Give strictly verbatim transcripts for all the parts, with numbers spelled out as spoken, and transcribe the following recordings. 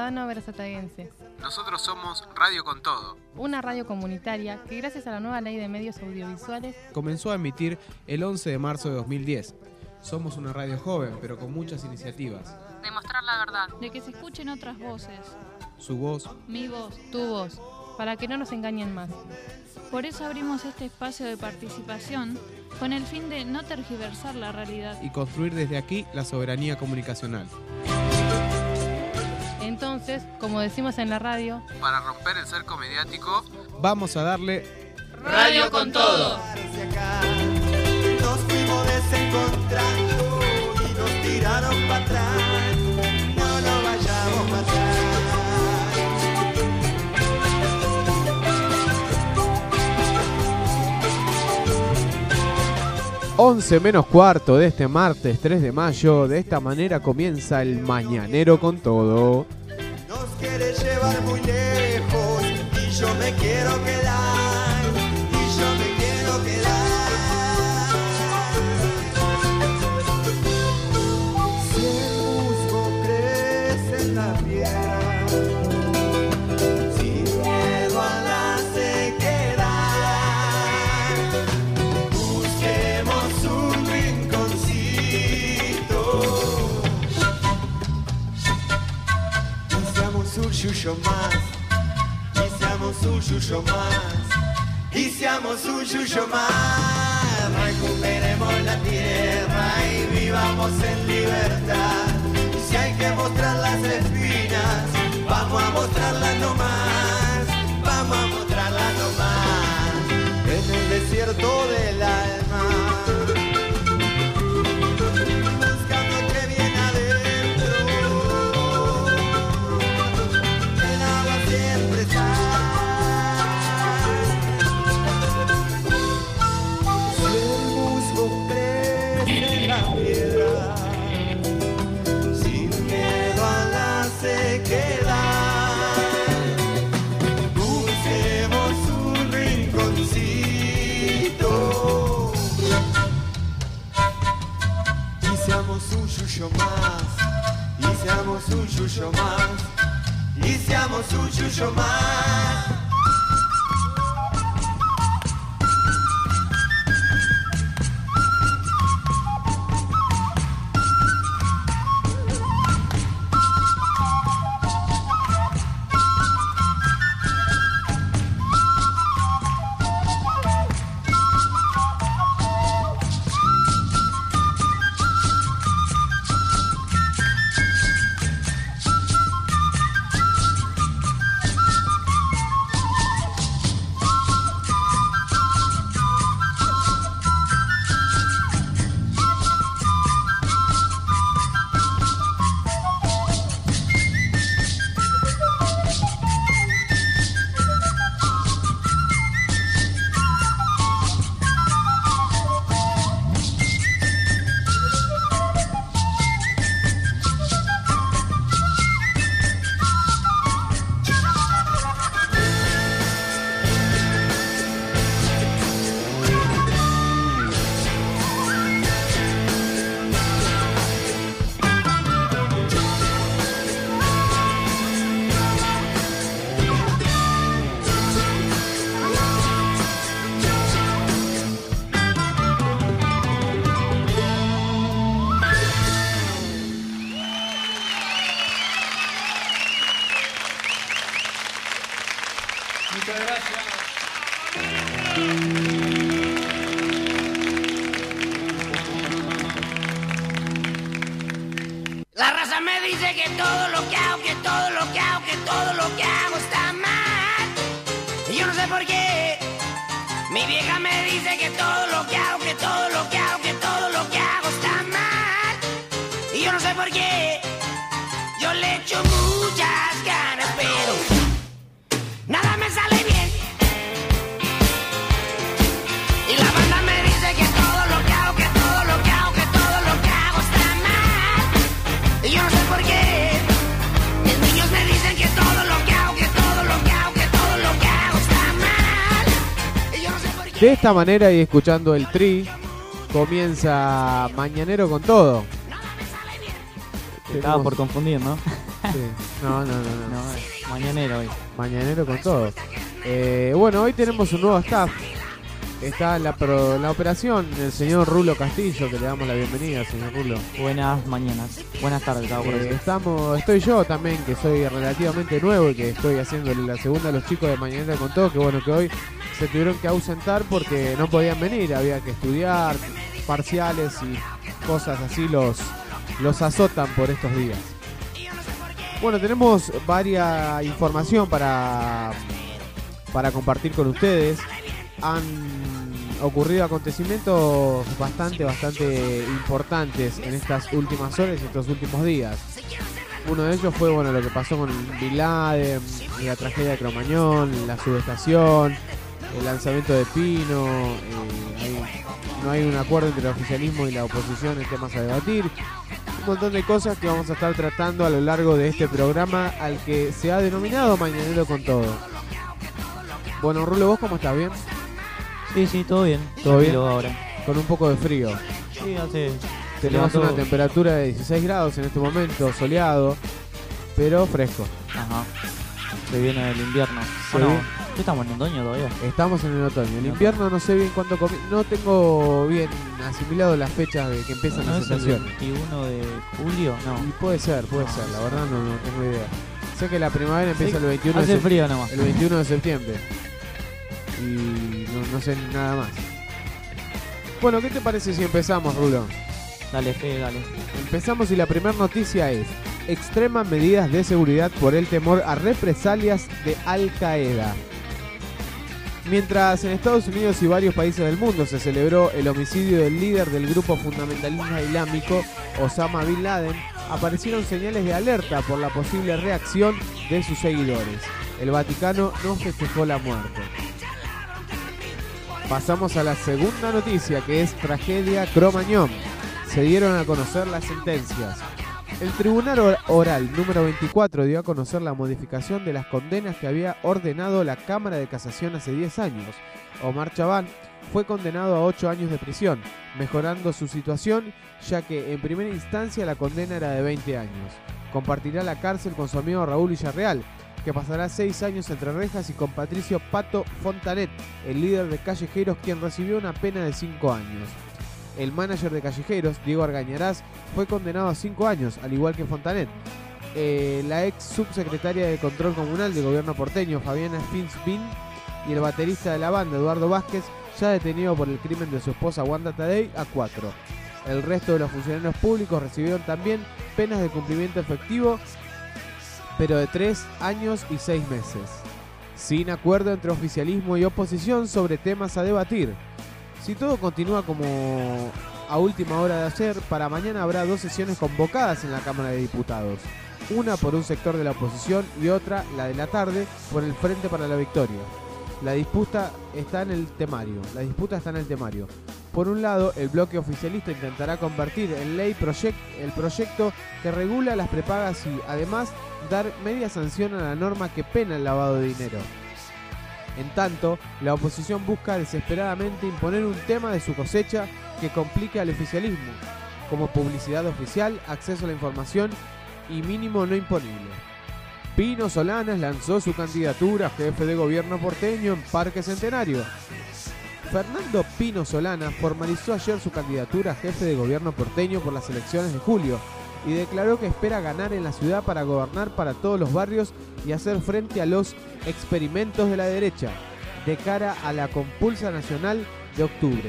ciudadano versataguense. Nosotros somos Radio con Todo, una radio comunitaria que gracias a la nueva ley de medios audiovisuales comenzó a emitir el once de marzo de dos mil diez. Somos una radio joven, pero con muchas iniciativas. Demostrar la verdad. De que se escuchen otras voces. Su voz. Mi voz. Tu voz. Para que no nos engañen más. Por eso abrimos este espacio de participación con el fin de no tergiversar la realidad. Y construir desde aquí la soberanía comunicacional. Entonces, como decimos en la radio, para romper el cerco mediático, vamos a darle Radio con Todo. Nos fuimos desencontrando y nos tiraron para atrás. No nos vayamos para atrás. once menos cuarto de este martes tres de mayo. De esta manera comienza el Mañanero con Todo. Nos quiere llevar muy lejos y yo me quiero quedar, y yo me quiero quedar. Si el musgo crece en la piedra, sin miedo a la sequedad, busquemos un rinconcito y seamos un yuyo más, y seamos un yuyo más, y seamos un yuyo más. Recuperemos la tierra y vivamos en libertad. Y si hay que mostrar las espinas, vamos a mostrarlas nomás, vamos a mostrarlas nomás. En el desierto del alma, buscando que viene adentro, el agua siempre está. Si el musgo crece en la piedra, sin miedo a la sequedad, busquemos un rinconcito y seamos un yuyo más, y seamos un yuyo más, y seamos un yuyo más. muchas gracias. La raza me dice que todo lo que hago, que todo lo que hago, que todo lo que hago está mal. Y yo no sé por qué. Mi vieja me dice que todo lo que hago, que todo lo que hago, que todo lo que hago está mal. Y yo no sé por qué. Yo le echo muchas ganas, pero nada me sale bien. Y la banda me dice que todo lo que hago, que todo lo que hago, que todo lo que hago está mal. Y yo no sé por qué. Mis niños me dicen que todo lo que hago, que todo lo que hago, que todo lo que hago está mal. Y yo no sé por qué. De esta manera y escuchando el Tri, comienza Mañanero con Todo. Te estaba por confundir, ¿no? Sí. No, no, no, no. No, es mañanero hoy. Mañanero con todo. Eh, bueno, hoy tenemos un nuevo staff. Está en la, pro- la operación el señor Rulo Castillo, que le damos la bienvenida, señor Rulo. Buenas mañanas. Buenas tardes, estaba por Eh, decir. estamos, estoy yo también, que soy relativamente nuevo y que estoy haciéndole la segunda a los chicos de Mañanero con todo, que bueno, que hoy se tuvieron que ausentar porque no podían venir, había que estudiar, parciales y cosas así los, los azotan por estos días. Bueno, tenemos varias información para, para compartir con ustedes. Han ocurrido acontecimientos bastante, bastante importantes en estas últimas horas y estos últimos días. Uno de ellos fue, bueno, lo que pasó con Bin Laden, la tragedia de Cromañón, la subestación, el lanzamiento de Pino. Eh, hay, no hay un acuerdo entre el oficialismo y la oposición en temas a debatir. Un montón de cosas que vamos a estar tratando a lo largo de este programa al que se ha denominado Mañanero con todo. Bueno, Rulo, ¿vos cómo estás? ¿Bien? Sí, sí, todo bien. ¿Todo bien? Tranquilo ahora. Con un poco de frío. Sí, hace... Tenemos levantó- una temperatura de dieciséis grados en este momento, soleado, pero fresco. Ajá. Se viene el invierno. Se Bueno, viene- ¿qué estamos en otoño todavía? Estamos en el otoño. El invierno no sé bien cuándo comi- no tengo bien asimilado las fechas de que empiezan ¿No las es el estaciones. veintiuno de julio? No. Y puede ser, puede No, ser, la sí. verdad no, no tengo idea. Sé que la primavera empieza Sí, el veintiuno de Hace sep- frío nomás. el veintiuno de septiembre. Y no, no sé nada más. Bueno, ¿qué te parece si empezamos, Rulo? Dale, Fede, dale. Empezamos y la primera noticia es: extreman medidas de seguridad por el temor a represalias de Al Qaeda. Mientras en Estados Unidos y varios países del mundo se celebró el homicidio del líder del grupo fundamentalista islámico, Osama Bin Laden, aparecieron señales de alerta por la posible reacción de sus seguidores. El Vaticano no festejó la muerte. Pasamos a la segunda noticia, que es tragedia Cromañón. Se dieron a conocer las sentencias. El Tribunal Or- Oral número veinticuatro dio a conocer la modificación de las condenas que había ordenado la Cámara de Casación hace diez años. Omar Chaván fue condenado a ocho años de prisión, mejorando su situación, ya que en primera instancia la condena era de veinte años. Compartirá la cárcel con su amigo Raúl Villarreal, que pasará seis años entre rejas, y con Patricio Pato Fontanet, el líder de Callejeros, quien recibió una pena de cinco años. El manager de Callejeros, Diego Argañarás, fue condenado a cinco años, al igual que Fontanet. Eh, la ex subsecretaria de Control Comunal del gobierno porteño, Fabiana Finsbin, y el baterista de la banda, Eduardo Vázquez, ya detenido por el crimen de su esposa Wanda Tadei, a cuatro. El resto de los funcionarios públicos recibieron también penas de cumplimiento efectivo, pero de tres años y seis meses, sin acuerdo entre oficialismo y oposición sobre temas a debatir. Si todo continúa como a última hora de ayer, para mañana habrá dos sesiones convocadas en la Cámara de Diputados. Una por un sector de la oposición y otra, la de la tarde, por el Frente para la Victoria. La disputa está en el temario. La disputa está en el temario. Por un lado, el bloque oficialista intentará convertir en ley proyect, el proyecto que regula las prepagas y, además, dar media sanción a la norma que pena el lavado de dinero. En tanto, la oposición busca desesperadamente imponer un tema de su cosecha que complique al oficialismo, como publicidad oficial, acceso a la información y mínimo no imponible. Pino Solanas lanzó su candidatura a jefe de gobierno porteño en Parque Centenario. Fernando Pino Solanas formalizó ayer su candidatura a jefe de gobierno porteño por las elecciones de julio y declaró que espera ganar en la ciudad para gobernar para todos los barrios y hacer frente a los experimentos de la derecha de cara a la compulsa nacional de octubre,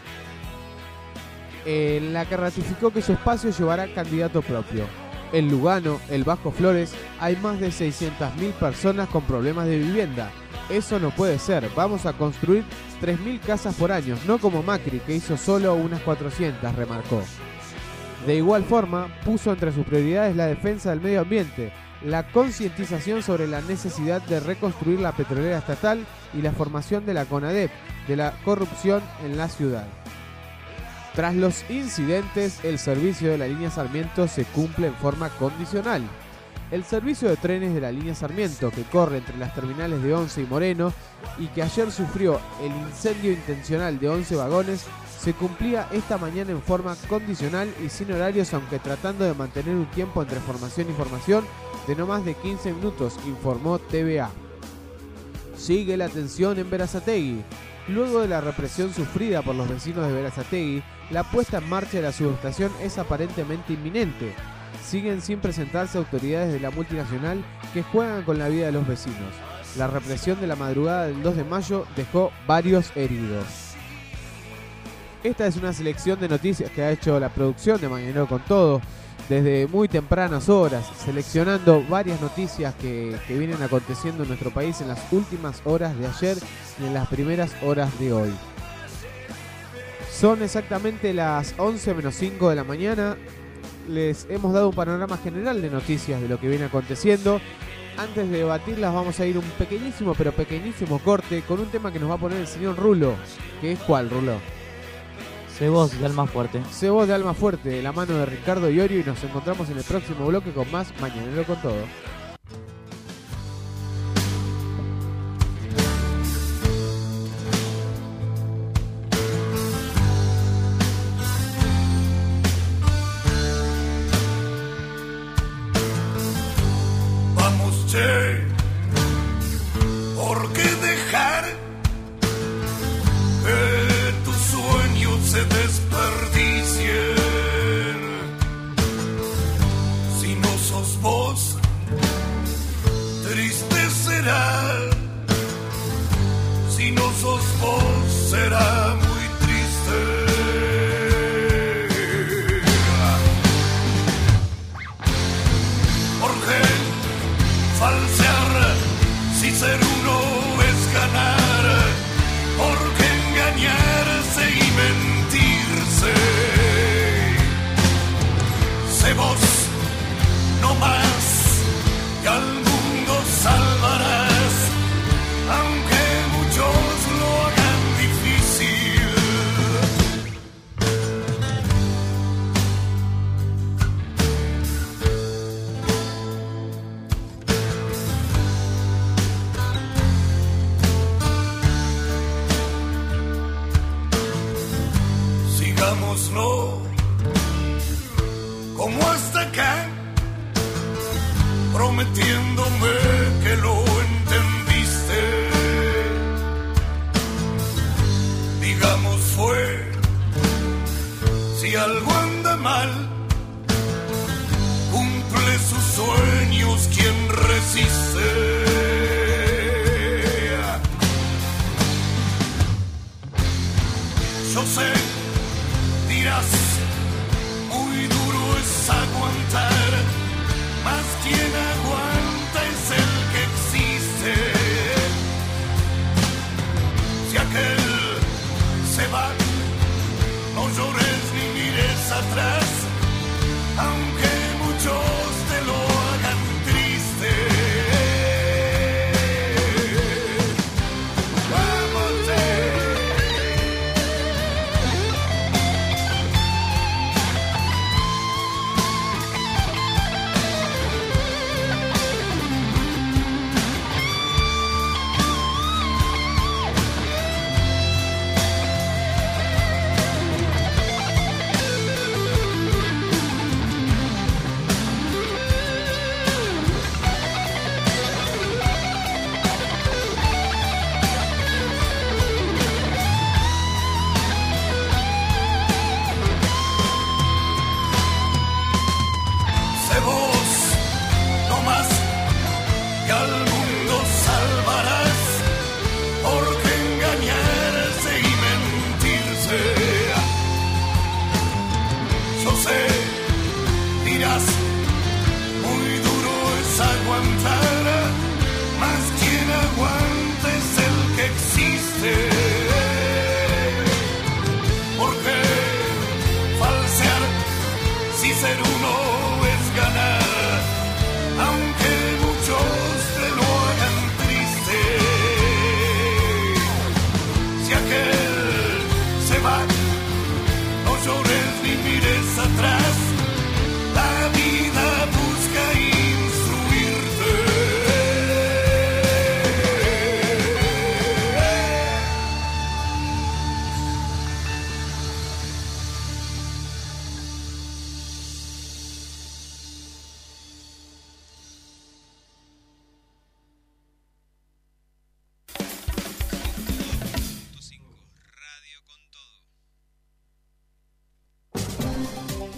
en la que ratificó que su espacio llevará candidato propio. En Lugano, el Bajo Flores, hay más de seiscientas mil personas con problemas de vivienda. Eso no puede ser, vamos a construir tres mil casas por año, no como Macri, que hizo solo unas cuatrocientas, remarcó. De igual forma, puso entre sus prioridades la defensa del medio ambiente, la concientización sobre la necesidad de reconstruir la petrolera estatal y la formación de la CONADEP, de la corrupción en la ciudad. Tras los incidentes, el servicio de la línea Sarmiento se cumple en forma condicional. El servicio de trenes de la línea Sarmiento, que corre entre las terminales de Once y Moreno y que ayer sufrió el incendio intencional de once vagones, se cumplía esta mañana en forma condicional y sin horarios, aunque tratando de mantener un tiempo entre formación y formación de no más de quince minutos, informó T V A. Sigue la tensión en Berazategui. Luego de la represión sufrida por los vecinos de Berazategui, la puesta en marcha de la subestación es aparentemente inminente. Siguen sin presentarse autoridades de la multinacional que juegan con la vida de los vecinos. La represión de la madrugada del dos de mayo dejó varios heridos. Esta es una selección de noticias que ha hecho la producción de Mañanero con Todo desde muy tempranas horas, seleccionando varias noticias que, que vienen aconteciendo en nuestro país en las últimas horas de ayer y en las primeras horas de hoy. Son exactamente las once menos cinco de la mañana. Les hemos dado un panorama general de noticias de lo que viene aconteciendo. Antes de debatirlas vamos a ir un pequeñísimo, pero pequeñísimo corte con un tema que nos va a poner el señor Rulo. ¿Que es cuál, Rulo? Sé voz de Alma Fuerte. Sé voz de Alma Fuerte, de la mano de Ricardo Iorio, y nos encontramos en el próximo bloque con más Mañanero con Todo. Vamos, che, ¿por qué dejar que tus sueños se desperdicien? Si no sos vos, triste será. Si no sos vos, será muy triste. Porque falsear, si ser uno es ganar, porque engañarse y mentirse. Sé vos, no más, y al mundo salvarás, aunque muchos lo hagan difícil.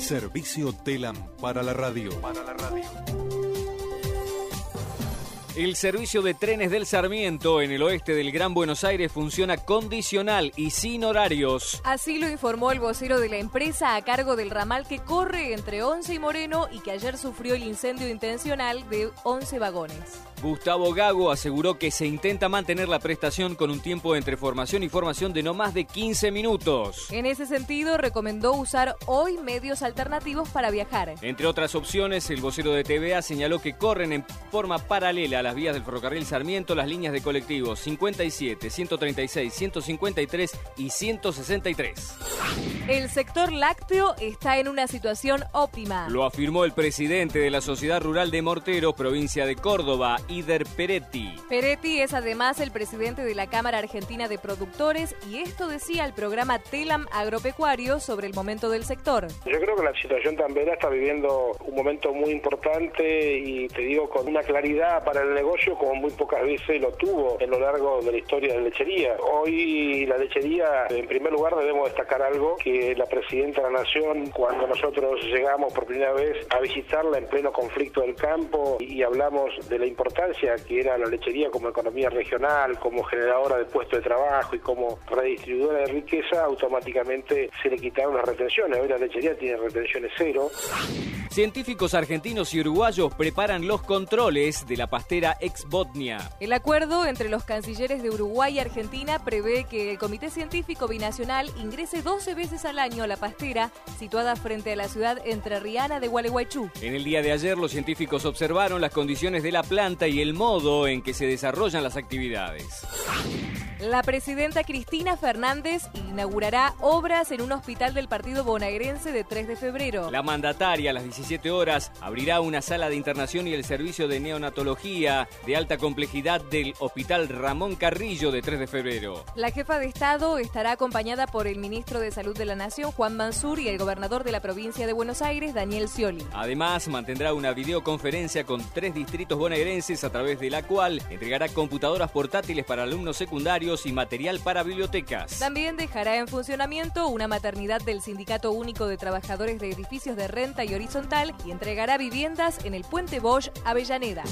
Servicio Telam para la radio. Para la radio. El servicio de trenes del Sarmiento en el oeste del Gran Buenos Aires funciona condicional y sin horarios. Así lo informó el vocero de la empresa a cargo del ramal que corre entre Once y Moreno y que ayer sufrió el incendio intencional de once vagones. Gustavo Gago aseguró que se intenta mantener la prestación con un tiempo entre formación y formación de no más de quince minutos. En ese sentido, recomendó usar hoy medios alternativos para viajar. Entre otras opciones, el vocero de T V A señaló que corren en forma paralela a las vías del ferrocarril Sarmiento las líneas de colectivos cincuenta y siete, ciento treinta y seis, ciento cincuenta y tres y ciento sesenta y tres. El sector lácteo está en una situación óptima. Lo afirmó el presidente de la Sociedad Rural de Morteros, provincia de Córdoba, Ider Peretti. Peretti es además el presidente de la Cámara Argentina de Productores y esto decía el programa Telam Agropecuario sobre el momento del sector. Yo creo que la situación tambera está viviendo un momento muy importante y te digo con una claridad para el negocio como muy pocas veces lo tuvo en lo largo de la historia de la lechería. Hoy la lechería, en primer lugar debemos destacar algo, que la presidenta de la Nación, cuando nosotros llegamos por primera vez a visitarla en pleno conflicto del campo y hablamos de la importancia que era la lechería como economía regional, como generadora de puestos de trabajo y como redistribuidora de riqueza, automáticamente se le quitaron las retenciones. Hoy la lechería tiene retenciones cero. Científicos argentinos y uruguayos preparan los controles de la pastera Ex Botnia. El acuerdo entre los cancilleres de Uruguay y Argentina prevé que el Comité Científico Binacional ingrese doce veces al año a la pastera situada frente a la ciudad entrerriana de Gualeguaychú. En el día de ayer, los científicos observaron las condiciones de la planta y el modo en que se desarrollan las actividades. La presidenta Cristina Fernández inaugurará obras en un hospital del partido bonaerense de tres de febrero. La mandataria a las diecisiete horas abrirá una sala de internación y el servicio de neonatología de alta complejidad del Hospital Ramón Carrillo de tres de febrero. La jefa de Estado estará acompañada por el ministro de Salud de la Nación, Juan Mansur, y el gobernador de la provincia de Buenos Aires, Daniel Scioli. Además, mantendrá una videoconferencia con tres distritos bonaerenses a través de la cual entregará computadoras portátiles para alumnos secundarios y material para bibliotecas. También dejará en funcionamiento una maternidad del Sindicato Único de Trabajadores de Edificios de Renta y Horizontal y entregará viviendas en el Puente Bosch, Avellaneda.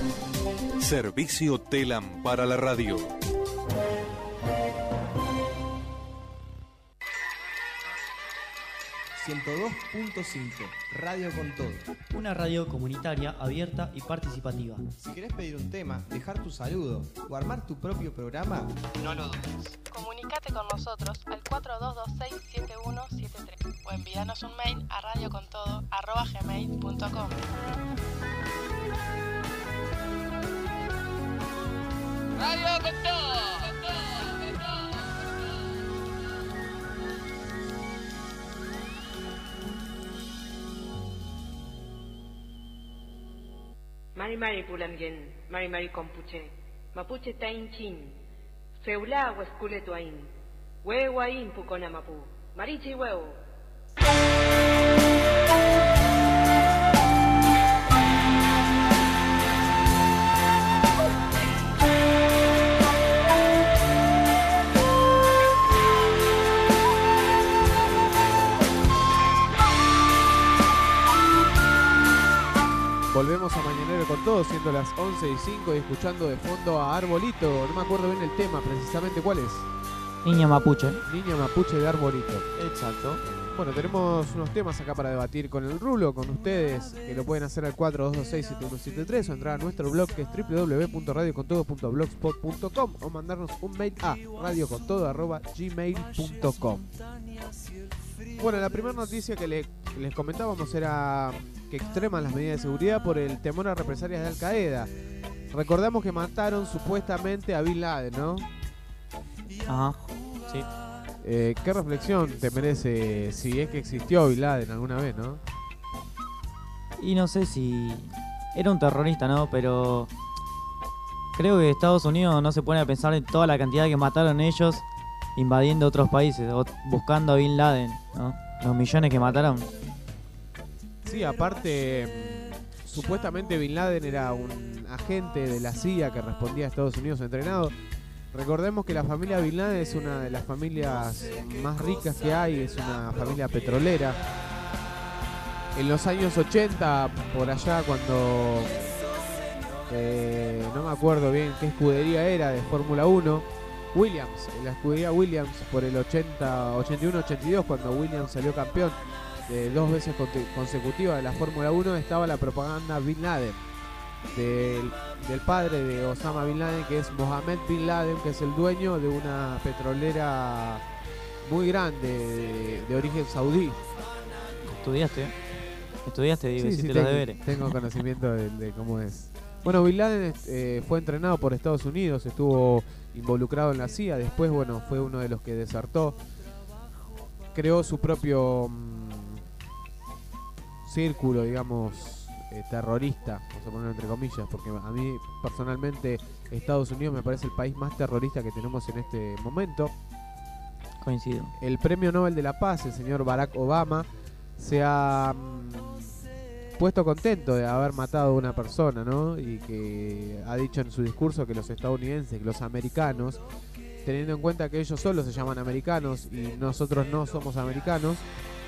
Servicio Telam para la radio. ciento dos punto cinco, Radio con Todo. Una radio comunitaria, abierta y participativa. Si querés pedir un tema, dejar tu saludo o armar tu propio programa, no lo dudes. Comunicate con nosotros al cuatro dos dos seis, siete uno siete tres o envíanos un mail a radiocontodo arroba gmail punto com. Radio con Todo. Mari Mari Pulamyen, Mari Mari Compuche, Mapuche Tain Chin, Feula Huescule Tuain, Huehuain Pucona Mapu, Marichi Huevo. Volvemos a Mañanero con Todo, siendo las once y cinco y escuchando de fondo a Arbolito. No me acuerdo bien el tema, precisamente cuál es. Niña Mapuche. Niña Mapuche de Arbolito. Exacto. Bueno, tenemos unos temas acá para debatir con el Rulo, con ustedes, que lo pueden hacer al cuatro dos dos seis, siete uno siete tres o entrar a nuestro blog que es doble u doble u doble u punto radio con todo punto blogspot punto com o mandarnos un mail a radiocontodo arroba gmail punto com. Bueno, la primera noticia que le, les comentábamos era que extreman las medidas de seguridad por el temor a represalias de Al Qaeda. Recordamos que mataron supuestamente a Bin Laden, ¿no? Ajá, sí. Eh, ¿Qué reflexión te merece si es que existió Bin Laden alguna vez, no? Y no sé si era un terrorista, ¿no? Pero creo que Estados Unidos no se pone a pensar en toda la cantidad que mataron ellos invadiendo otros países o buscando a Bin Laden, ¿no? Los millones que mataron. Sí, aparte, supuestamente Bin Laden era un agente de la C I A que respondía a Estados Unidos entrenado. Recordemos que la familia Bin Laden es una de las familias más ricas que hay, es una familia petrolera. En los años ochenta, por allá, cuando eh, no me acuerdo bien qué escudería era de Fórmula uno, Williams, la escudería Williams, por el ochenta, ochenta y uno ochenta y dos, cuando Williams salió campeón de dos veces consecutivas de la Fórmula uno, estaba la propaganda Bin Laden, del, del padre de Osama Bin Laden, que es Mohammed Bin Laden, que es el dueño de una petrolera muy grande de, de origen saudí. ¿Estudiaste? ¿Estudiaste? Digo, Sí, hiciste sí, los tengo, deberes. tengo conocimiento de, de cómo es. Bueno, Bin Laden eh, fue entrenado por Estados Unidos, estuvo involucrado en la C I A, después, bueno, fue uno de los que desertó. Creó su propio mmm, círculo, digamos, eh, terrorista, vamos a ponerlo entre comillas, porque a mí personalmente Estados Unidos me parece el país más terrorista que tenemos en este momento. Coincido. El premio Nobel de la Paz, el señor Barack Obama, se ha mmm, puesto contento de haber matado a una persona, ¿no? Y que ha dicho en su discurso que los estadounidenses, que los americanos, teniendo en cuenta que ellos solo se llaman americanos y nosotros no somos americanos,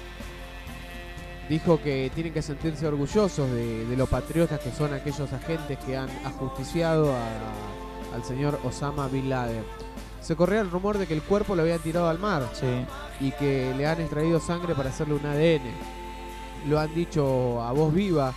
dijo que tienen que sentirse orgullosos de, de los patriotas que son aquellos agentes que han ajusticiado a, al señor Osama Bin Laden. Se corría el rumor de que el cuerpo lo habían tirado al mar, sí, y que le han extraído sangre para hacerle un A D N. Lo han dicho a voz viva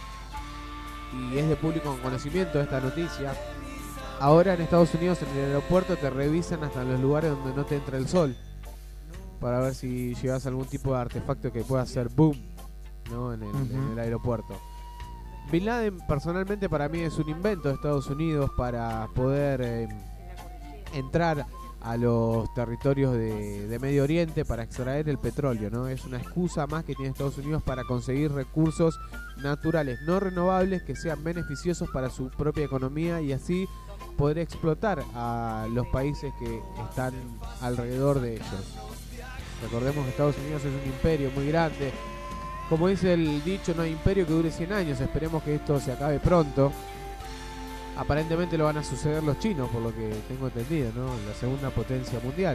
y es de público conocimiento esta noticia. Ahora en Estados Unidos, en el aeropuerto, te revisan hasta en los lugares donde no te entra el sol para ver si llevas algún tipo de artefacto que pueda hacer boom, ¿no? en, el, uh-huh. en el aeropuerto. Bin Laden personalmente para mí es un invento de Estados Unidos para poder eh, entrar a los territorios de, de Medio Oriente para extraer el petróleo, ¿no? Es una excusa más que tiene Estados Unidos para conseguir recursos naturales no renovables que sean beneficiosos para su propia economía y así poder explotar a los países que están alrededor de ellos. Recordemos que Estados Unidos es un imperio muy grande. Como dice el dicho, no hay imperio que dure cien años. Esperemos que esto se acabe pronto. Aparentemente lo van a suceder los chinos, por lo que tengo entendido, ¿no? La segunda potencia mundial.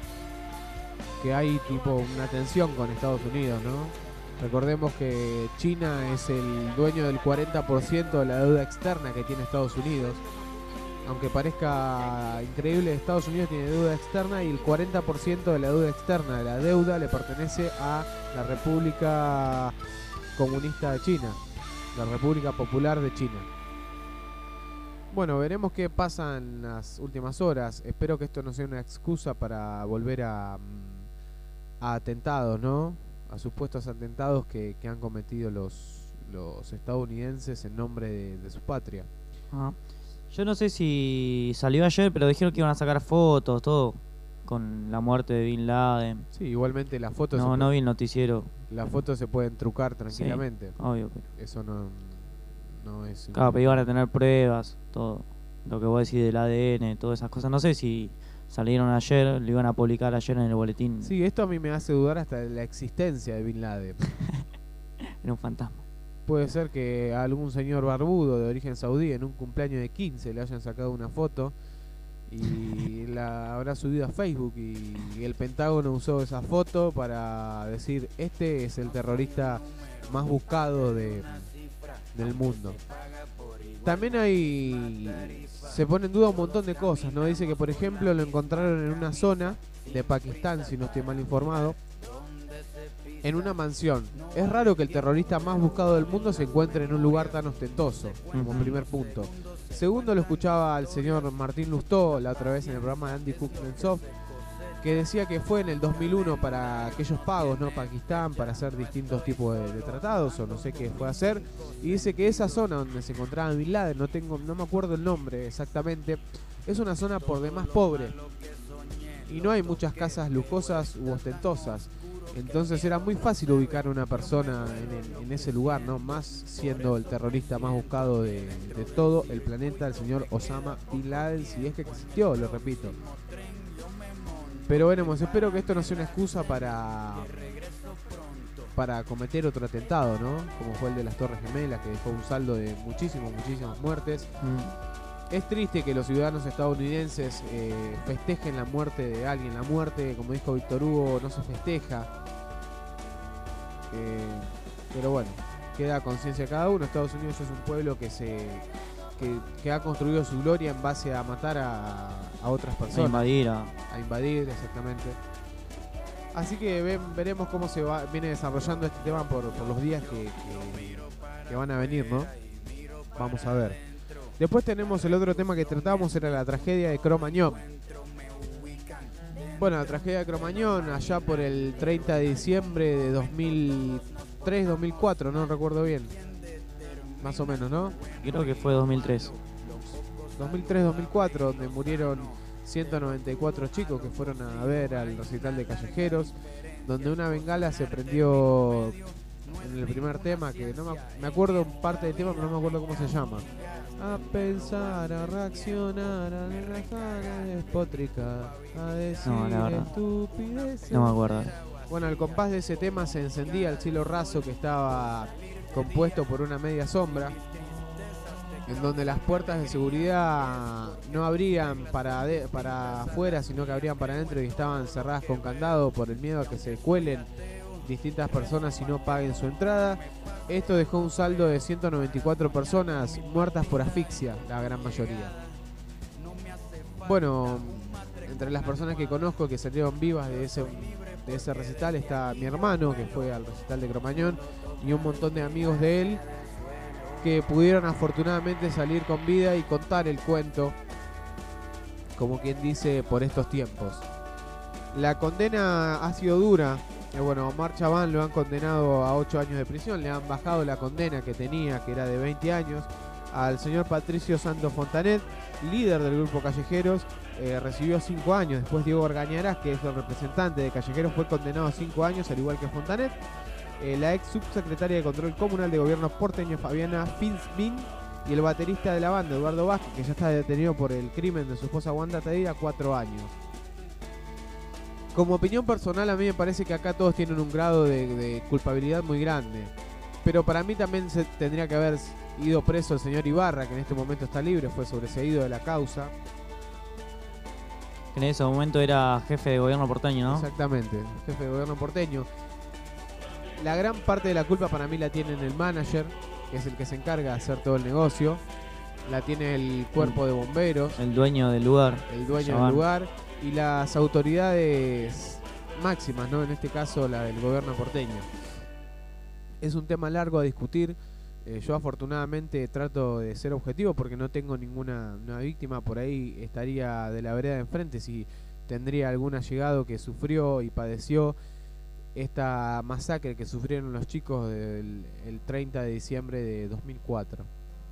Que hay tipo una tensión con Estados Unidos, ¿no? Recordemos que China es el dueño del cuarenta por ciento de la deuda externa que tiene Estados Unidos. Aunque parezca increíble, Estados Unidos tiene deuda externa y el cuarenta por ciento de la deuda externa de la deuda le pertenece a la República Comunista de China, la República Popular de China. Bueno, veremos qué pasa en las últimas horas. Espero que esto no sea una excusa para volver a, a atentados, ¿no? A supuestos atentados que, que han cometido los, los estadounidenses en nombre de, de su patria. Ah. Yo no sé si salió ayer, pero dijeron que iban a sacar fotos, todo, con la muerte de Bin Laden. Sí, igualmente las fotos... No, no vi el noticiero. Las fotos se pueden trucar tranquilamente. Sí, obvio. Pero... Eso no, no es... Claro, pero iban a tener pruebas, todo. Lo que vos decís del A D N, todas esas cosas. No sé si salieron ayer, lo iban a publicar ayer en el boletín. Sí, esto a mí me hace dudar hasta de la existencia de Bin Laden. Era un fantasma. Puede ser que a algún señor barbudo de origen saudí en un cumpleaños de quince le hayan sacado una foto y la habrá subido a Facebook y, y el Pentágono usó esa foto para decir este es el terrorista más buscado de, del mundo. También hay se pone en duda un montón de cosas, ¿no? Dice que por ejemplo lo encontraron en una zona de Pakistán, si no estoy mal informado, en una mansión. Es raro que el terrorista más buscado del mundo se encuentre en un lugar tan ostentoso, como uh-huh. primer punto. Segundo, lo escuchaba al señor Martín Lustó la otra vez en el programa de Andy Kuznetsov, que decía que fue en el dos mil uno para aquellos pagos, ¿no? Pakistán, para hacer distintos tipos de, de tratados o no sé qué fue a hacer, y dice que esa zona donde se encontraba Bin Laden, no tengo, no me acuerdo el nombre exactamente, es una zona por demás pobre y no hay muchas casas lujosas u ostentosas. Entonces era muy fácil ubicar a una persona en, el, en ese lugar, ¿no? Más siendo el terrorista más buscado de, de todo el planeta, el señor Osama Bin Laden, si es que existió, lo repito. Pero veremos, espero que esto no sea una excusa para para cometer otro atentado, ¿no? Como fue el de las Torres Gemelas, que dejó un saldo de muchísimas, muchísimas muertes. Mm. Es triste que los ciudadanos estadounidenses eh, festejen la muerte de alguien. La muerte, como dijo Víctor Hugo, no se festeja. Eh, pero bueno, queda a conciencia de cada uno. Estados Unidos es un pueblo que se que, que ha construido su gloria en base a matar a, a otras personas. A invadir. A... a invadir, exactamente. Así que ven, veremos cómo se va, viene desarrollando este tema por, por los días que, que, que van a venir, ¿no? Vamos a ver. Después tenemos el otro tema que tratábamos, era la tragedia de Cromañón. Bueno, la tragedia de Cromañón, allá por el treinta de diciembre de dos mil tres, dos mil cuatro, no recuerdo bien. Más o menos, ¿no? Creo que fue dos mil tres. dos mil tres, dos mil cuatro, donde murieron ciento noventa y cuatro chicos que fueron a ver al recital de Callejeros, donde una bengala se prendió en el primer tema, que no me, me acuerdo parte del tema, pero no me acuerdo cómo se llama. A pensar, a reaccionar, a relajar, a despotricar, a decir no, la verdad. estupideces. No me acuerdo. Bueno, al compás de ese tema se encendía el cielo raso, que estaba compuesto por una media sombra, en donde las puertas de seguridad no abrían para, de, para afuera, sino que abrían para adentro y estaban cerradas con candado por el miedo a que se cuelen distintas personas y no paguen su entrada. Esto dejó un saldo de ciento noventa y cuatro personas muertas por asfixia, la gran mayoría. Bueno, entre las personas que conozco que salieron vivas de ese, de ese recital está mi hermano, que fue al recital de Cromañón, y un montón de amigos de él que pudieron afortunadamente salir con vida y contar el cuento, como quien dice, por estos tiempos. La condena ha sido dura. Eh, bueno, a Omar Chabán lo han condenado a ocho años de prisión, le han bajado la condena que tenía, que era de veinte años. Al señor Patricio Santos Fontanet, líder del grupo Callejeros, eh, recibió cinco años. Después Diego Argañarás, que es el representante de Callejeros, fue condenado a cinco años, al igual que Fontanet. Eh, la ex subsecretaria de Control Comunal de Gobierno porteño, Fabiana Finsmin, y el baterista de la banda, Eduardo Vázquez, que ya está detenido por el crimen de su esposa Wanda Tadira, cuatro años. Como opinión personal, a mí me parece que acá todos tienen un grado de, de culpabilidad muy grande. Pero para mí también se tendría que haber ido preso el señor Ibarra, que en este momento está libre, fue sobreseído de la causa. En ese momento era jefe de gobierno porteño, ¿no? Exactamente, jefe de gobierno porteño. La gran parte de la culpa para mí la tiene el manager, que es el que se encarga de hacer todo el negocio. La tiene el cuerpo de bomberos. El dueño del lugar. El dueño Chabán. del lugar. Y las autoridades máximas, ¿no? En este caso la del gobierno porteño. Es un tema largo a discutir. Eh, yo afortunadamente trato de ser objetivo porque no tengo ninguna una víctima. Por ahí estaría de la vereda de enfrente si tendría algún allegado que sufrió y padeció esta masacre que sufrieron los chicos del el treinta de diciembre de dos mil cuatro.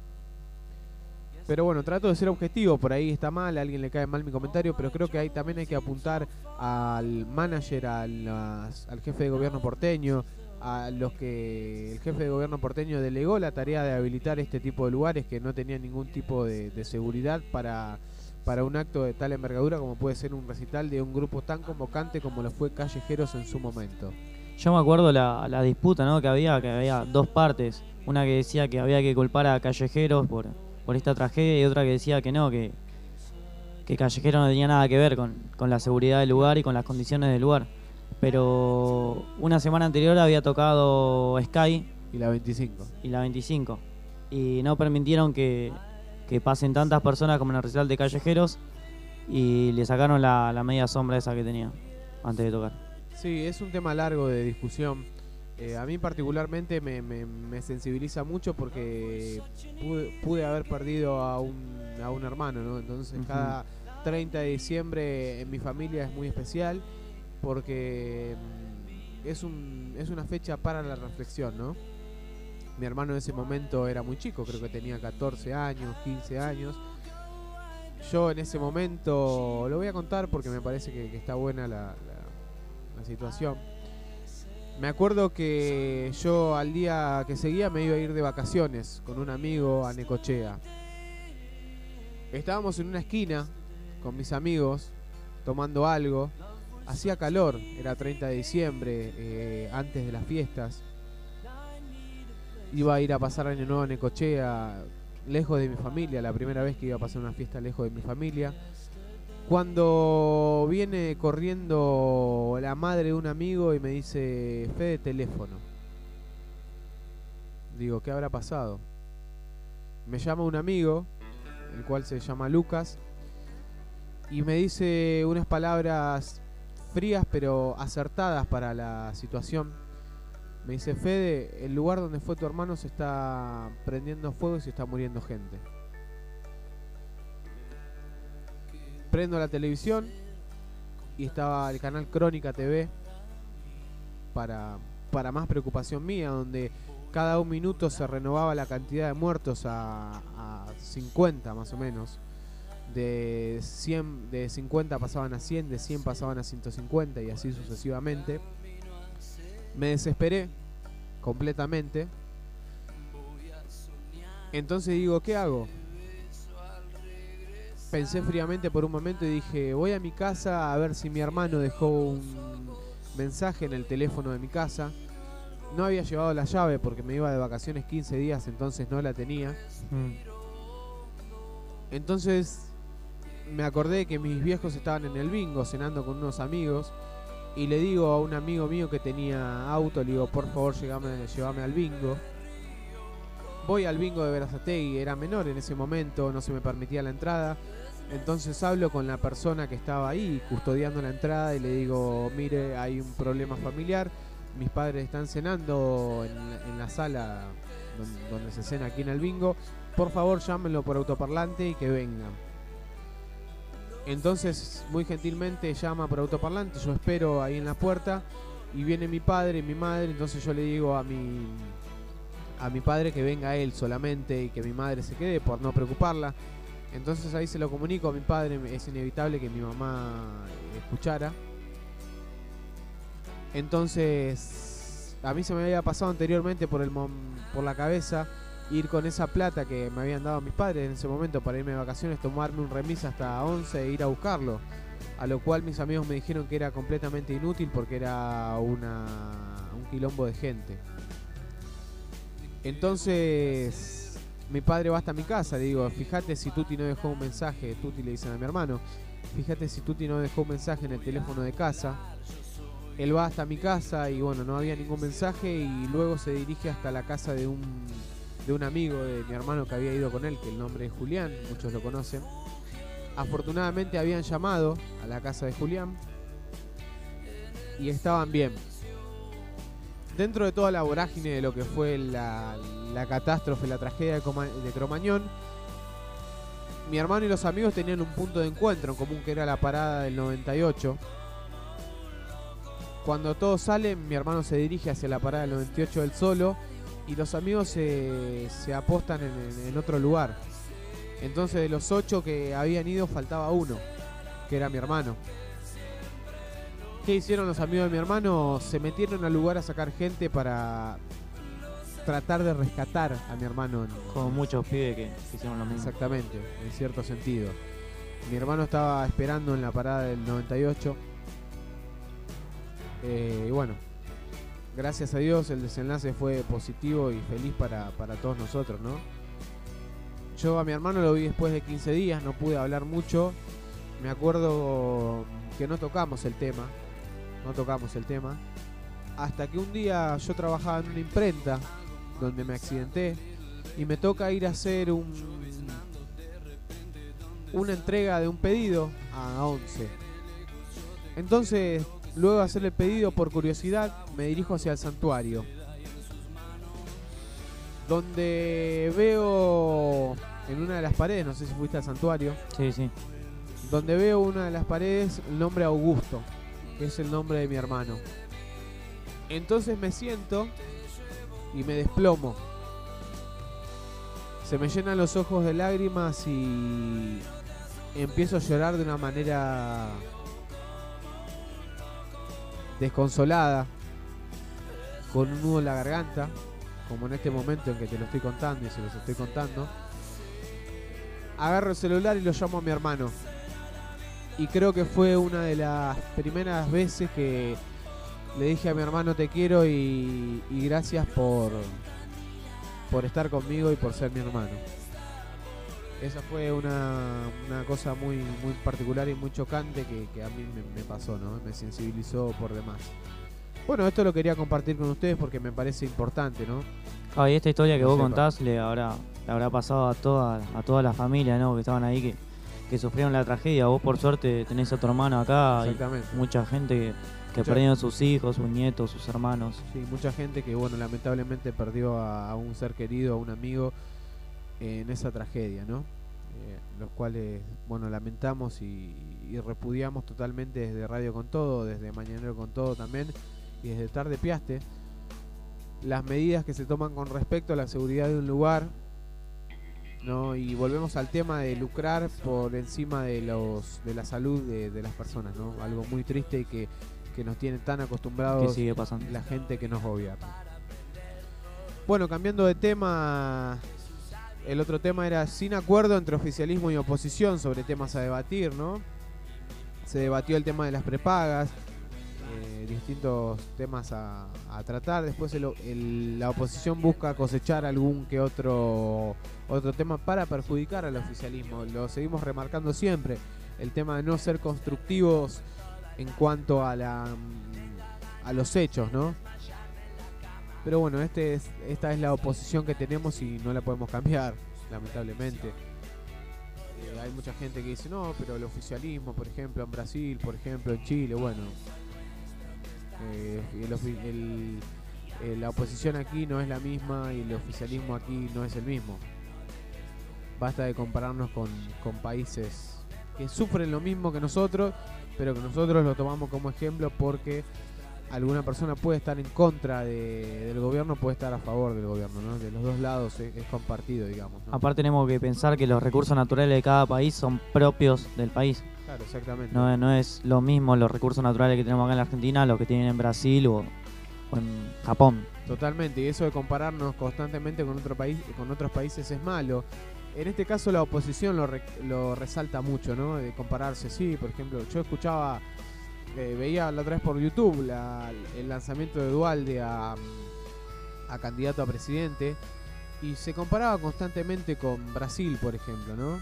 Pero bueno, trato de ser objetivo, por ahí está mal, a alguien le cae mal mi comentario, pero creo que ahí también hay que apuntar al manager, a las, al jefe de gobierno porteño, a los que el jefe de gobierno porteño delegó la tarea de habilitar este tipo de lugares que no tenían ningún tipo de, de seguridad para, para un acto de tal envergadura como puede ser un recital de un grupo tan convocante como lo fue Callejeros en su momento. Yo me acuerdo la, la disputa, ¿no? que había, que había dos partes, una que decía que había que culpar a Callejeros por... por esta tragedia y otra que decía que no, que, que Callejero no tenía nada que ver con, con la seguridad del lugar y con las condiciones del lugar. Pero una semana anterior había tocado Sky y la veinticinco y la veinticinco y no permitieron que, que pasen tantas personas como en el recital de Callejeros y le sacaron la, la media sombra esa que tenía antes de tocar. Sí, es un tema largo de discusión. Eh, a mí particularmente me, me, me sensibiliza mucho porque pude, pude haber perdido a un, a un hermano, ¿no? Entonces uh-huh. cada treinta de diciembre en mi familia es muy especial porque es, un, es una fecha para la reflexión, ¿no? Mi hermano en ese momento era muy chico, creo que tenía catorce años, quince años. Yo en ese momento, lo voy a contar porque me parece que, que está buena la, la, la situación. Me acuerdo que yo al día que seguía me iba a ir de vacaciones con un amigo a Necochea. Estábamos en una esquina con mis amigos tomando algo. Hacía calor, era treinta de diciembre, eh, antes de las fiestas. Iba a ir a pasar Año Nuevo a Necochea, lejos de mi familia, la primera vez que iba a pasar una fiesta lejos de mi familia. Cuando viene corriendo la madre de un amigo y me dice, Fede, teléfono. Digo, ¿qué habrá pasado? Me llama un amigo, el cual se llama Lucas, y me dice unas palabras frías pero acertadas para la situación. Me dice, Fede, el lugar donde fue tu hermano se está prendiendo fuego y se está muriendo gente. Prendo la televisión y estaba el canal Crónica T V para, para más preocupación mía, donde cada un minuto se renovaba la cantidad de muertos a, a cincuenta más o menos. De cien, de cincuenta pasaban a cien, de cien pasaban a ciento cincuenta y así sucesivamente. Me desesperé completamente. Entonces digo, ¿qué hago? Pensé fríamente por un momento y dije, voy a mi casa a ver si mi hermano dejó un mensaje en el teléfono de mi casa. No había llevado la llave porque me iba de vacaciones quince días, entonces no la tenía. Mm. Entonces me acordé que mis viejos estaban en el bingo cenando con unos amigos y le digo a un amigo mío que tenía auto, le digo, por favor, llévame, llévame al bingo. Voy al bingo de Berazategui, era menor en ese momento, no se me permitía la entrada. Entonces hablo con la persona que estaba ahí custodiando la entrada y le digo, mire, hay un problema familiar, mis padres están cenando en la, en la sala donde, donde se cena aquí en el bingo, por favor llámenlo por autoparlante y que vengan. Entonces muy gentilmente llama por autoparlante, yo espero ahí en la puerta y viene mi padre y mi madre, entonces yo le digo a mi, a mi padre que venga él solamente y que mi madre se quede por no preocuparla. Entonces ahí se lo comunico a mi padre, es inevitable que mi mamá escuchara. Entonces a mí se me había pasado anteriormente por, el mom, por la cabeza ir con esa plata que me habían dado mis padres en ese momento para irme de vacaciones, tomarme un remis hasta once e ir a buscarlo. A lo cual mis amigos me dijeron que era completamente inútil porque era una, un quilombo de gente. Entonces mi padre va hasta mi casa, le digo, fíjate si Tuti no dejó un mensaje, Tuti le dicen a mi hermano, fíjate si Tuti no dejó un mensaje en el teléfono de casa. Él va hasta mi casa y bueno, no había ningún mensaje y luego se dirige hasta la casa de un, de un amigo de mi hermano que había ido con él, que el nombre es Julián, muchos lo conocen. Afortunadamente habían llamado a la casa de Julián y estaban bien. Dentro de toda la vorágine de lo que fue la, la catástrofe, la tragedia de, Coma, de Cromañón, mi hermano y los amigos tenían un punto de encuentro en común que era la parada del noventa y ocho. Cuando todos salen, mi hermano se dirige hacia la parada del noventa y ocho del solo y los amigos se, se apostan en, en, en otro lugar. Entonces de los ocho que habían ido faltaba uno, que era mi hermano. ¿Qué hicieron los amigos de mi hermano? Se metieron al lugar a sacar gente para tratar de rescatar a mi hermano. Como muchos pibes que hicieron lo mismo. Exactamente, en cierto sentido. Mi hermano estaba esperando en la parada del noventa y ocho. Eh, y bueno, gracias a Dios el desenlace fue positivo y feliz para, para todos nosotros, ¿no? Yo a mi hermano lo vi después de quince días, no pude hablar mucho. Me acuerdo que no tocamos el tema. No tocamos el tema. Hasta que un día yo trabajaba en una imprenta donde me accidenté y me toca ir a hacer un, una entrega de un pedido a once. Entonces, luego de hacer el pedido, por curiosidad, me dirijo hacia el santuario, donde veo en una de las paredes, no sé si fuiste al santuario. Sí, sí. Donde veo una de las paredes el nombre Augusto, que es el nombre de mi hermano. Entonces me siento y me desplomo. Se me llenan los ojos de lágrimas y empiezo a llorar de una manera desconsolada, con un nudo en la garganta, como en este momento en que te lo estoy contando y se los estoy contando. Agarro el celular y lo llamo a mi hermano. Y creo que fue una de las primeras veces que le dije a mi hermano te quiero y, y gracias por, por estar conmigo y por ser mi hermano. Esa fue una, una cosa muy, muy particular y muy chocante que, que a mí me, me pasó, ¿no? Me sensibilizó por demás. Bueno, esto lo quería compartir con ustedes porque me parece importante, ¿no? Ah, y esta historia que No vos sepa. contás le habrá, le habrá pasado a toda, a toda la familia, ¿no? Que estaban ahí, que, que sufrieron la tragedia. Vos por suerte tenés a tu hermano acá. Exactamente. Y mucha gente que, que Mucha- perdieron sus hijos, sus nietos, sus hermanos. Sí, mucha gente que, bueno, lamentablemente perdió a, a un ser querido, a un amigo en esa tragedia, ¿no? Eh, los cuales, bueno, lamentamos y, y repudiamos totalmente desde Radio Con Todo, desde Mañanero Con Todo también y desde Tarde Piaste las medidas que se toman con respecto a la seguridad de un lugar, ¿no? Y volvemos al tema de lucrar por encima de los de la salud de, de las personas, ¿no? Algo muy triste y que, que nos tiene tan acostumbrados Que sigue pasando. la gente que nos gobierna. Bueno, cambiando de tema, el otro tema era sin acuerdo entre oficialismo y oposición sobre temas a debatir, ¿no? Se debatió el tema de las prepagas, eh, distintos temas a, a tratar. Después el- el- la oposición busca cosechar algún que otro otro tema para perjudicar al oficialismo. Lo seguimos remarcando siempre, el tema de no ser constructivos en cuanto a la a los hechos, ¿no? Pero bueno, este es, esta es la oposición que tenemos y no la podemos cambiar, lamentablemente. Eh, hay mucha gente que dice, no, pero el oficialismo, por ejemplo, en Brasil, por ejemplo, en Chile, bueno. Eh, el ofi- el- eh, la oposición aquí no es la misma y el oficialismo aquí no es el mismo. Basta de compararnos con, con países que sufren lo mismo que nosotros, pero que nosotros lo tomamos como ejemplo porque alguna persona puede estar en contra de- del gobierno, puede estar a favor del gobierno, ¿no? De los dos lados es, es compartido, digamos, ¿no? Aparte tenemos que pensar que los recursos naturales de cada país son propios del país. Claro, exactamente. No, no es lo mismo los recursos naturales que tenemos acá en la Argentina, los que tienen en Brasil o, o en Japón. Totalmente, y eso de compararnos constantemente con otro país, con otros países es malo. En este caso la oposición lo, re- lo resalta mucho, ¿no? De compararse, sí, por ejemplo, yo escuchaba, eh, veía la otra vez por YouTube la- el lanzamiento de Dualde a, a candidato a presidente y se comparaba constantemente con Brasil, por ejemplo, ¿no?